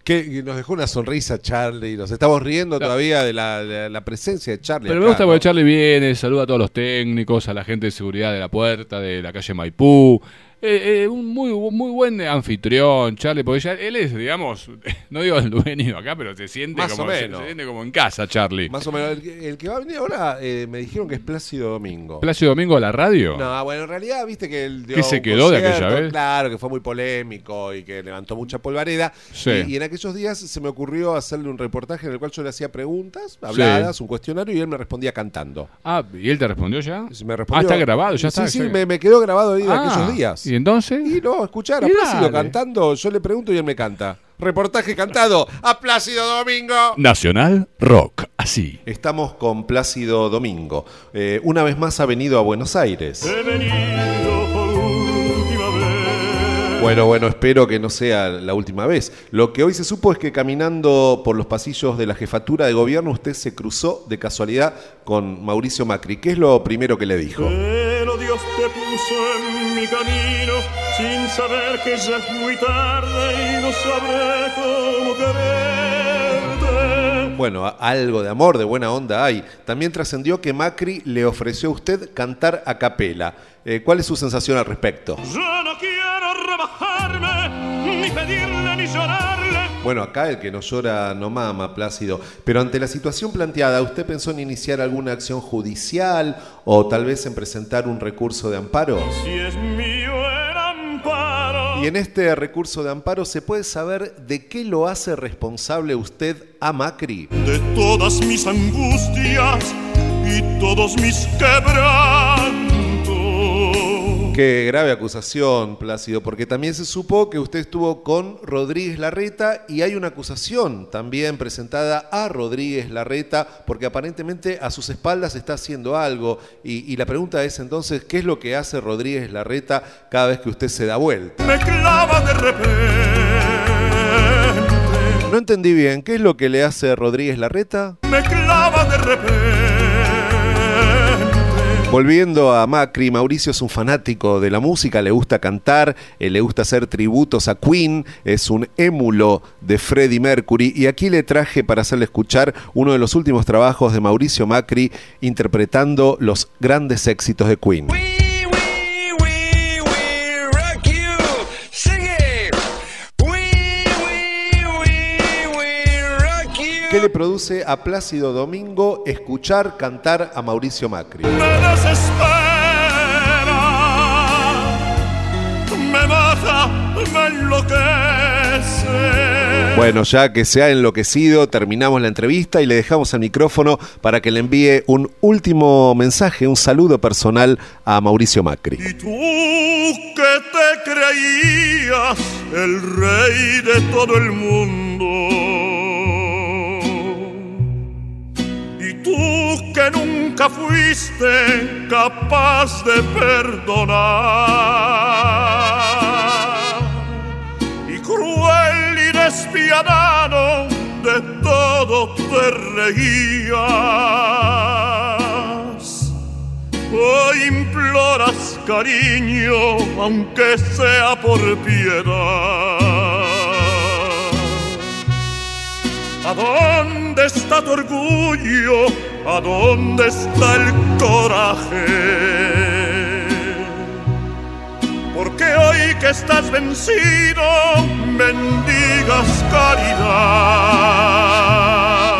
Que nos dejó una sonrisa Charlie, nos estamos riendo todavía de la presencia de Charlie. Pero acá, me gusta ¿no? porque Charlie viene, saluda a todos los técnicos, a la gente de seguridad de la puerta, de la calle Maipú. Un muy buen anfitrión, Charlie, porque ya él es, digamos, no digo el dueño acá, pero se siente Más o menos. se siente como en casa, Charlie. Más o menos. El que va a venir ahora me dijeron que es Plácido Domingo. ¿Plácido Domingo a la radio? No, bueno, en realidad, viste que él dio ¿Qué se un quedó de concierto, aquella vez? Claro, que fue muy polémico y que levantó mucha polvareda. Sí. Y en aquellos días se me ocurrió hacerle un reportaje en el cual yo le hacía preguntas, habladas, un cuestionario, y él me respondía cantando. Ah, ¿y él te respondió ya? Me respondió, está grabado, ya está. Sí, me quedó grabado ahí de Ah, aquellos días. ¿y entonces? Y no, escuchar a Y Plácido dale. cantando, yo le pregunto y él me canta. Reportaje cantado a Plácido Domingo. Nacional Rock, así. Estamos con Plácido Domingo. Una vez más ha venido a Buenos Aires. He venido por última vez. Bueno, espero que no sea la última vez. Lo que hoy se supo es que caminando por los pasillos de la jefatura de gobierno usted se cruzó de casualidad con Mauricio Macri. ¿Qué es lo primero que le dijo? Pero Dios te puso en mi camino sin saber que ya es muy tarde y no sabré cómo quererte. Bueno, algo de amor, de buena onda hay. También trascendió que Macri le ofreció a usted cantar a capela. ¿Cuál es su sensación al respecto? Yo no quiero rebajarme, ni pedirle ni llorarle. Bueno, acá el que no llora no mama, Plácido. Pero ante la situación planteada, ¿usted pensó en iniciar alguna acción judicial o tal vez en presentar un recurso de amparo? Si es mío el amparo. Y en este recurso de amparo, ¿se puede saber de qué lo hace responsable usted a Macri? De todas mis angustias y todos mis quebrantos. Qué grave acusación, Plácido, porque también se supo que usted estuvo con Rodríguez Larreta y hay una acusación también presentada a Rodríguez Larreta porque aparentemente a sus espaldas está haciendo algo y la pregunta es entonces, ¿qué es lo que hace Rodríguez Larreta cada vez que usted se da vuelta? Me clava de repente. No entendí bien, ¿qué es lo que le hace Rodríguez Larreta? Me clava de repente. Volviendo a Macri, Mauricio es un fanático de la música, le gusta cantar, le gusta hacer tributos a Queen, es un émulo de Freddie Mercury y aquí le traje para hacerle escuchar uno de los últimos trabajos de Mauricio Macri interpretando los grandes éxitos de Queen. ¿Qué le produce a Plácido Domingo escuchar cantar a Mauricio Macri? Me desespera, me mata, me enloquece. Bueno, ya que se ha enloquecido, terminamos la entrevista y le dejamos el micrófono para que le envíe un último mensaje, un saludo personal a Mauricio Macri. Y tú que te creías el rey de todo el mundo, y tú que nunca fuiste capaz de perdonar, y cruel y despiadado de todo te reías. Hoy imploras cariño, aunque sea por piedad. ¿A dónde está tu orgullo? ¿A dónde está el coraje? Porque hoy que estás vencido, mendigas caridad.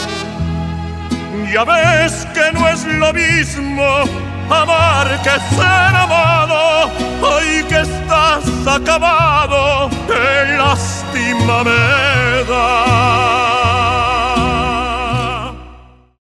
Ya ves que no es lo mismo amar que ser amado. Hoy que estás acabado, qué lástima me da.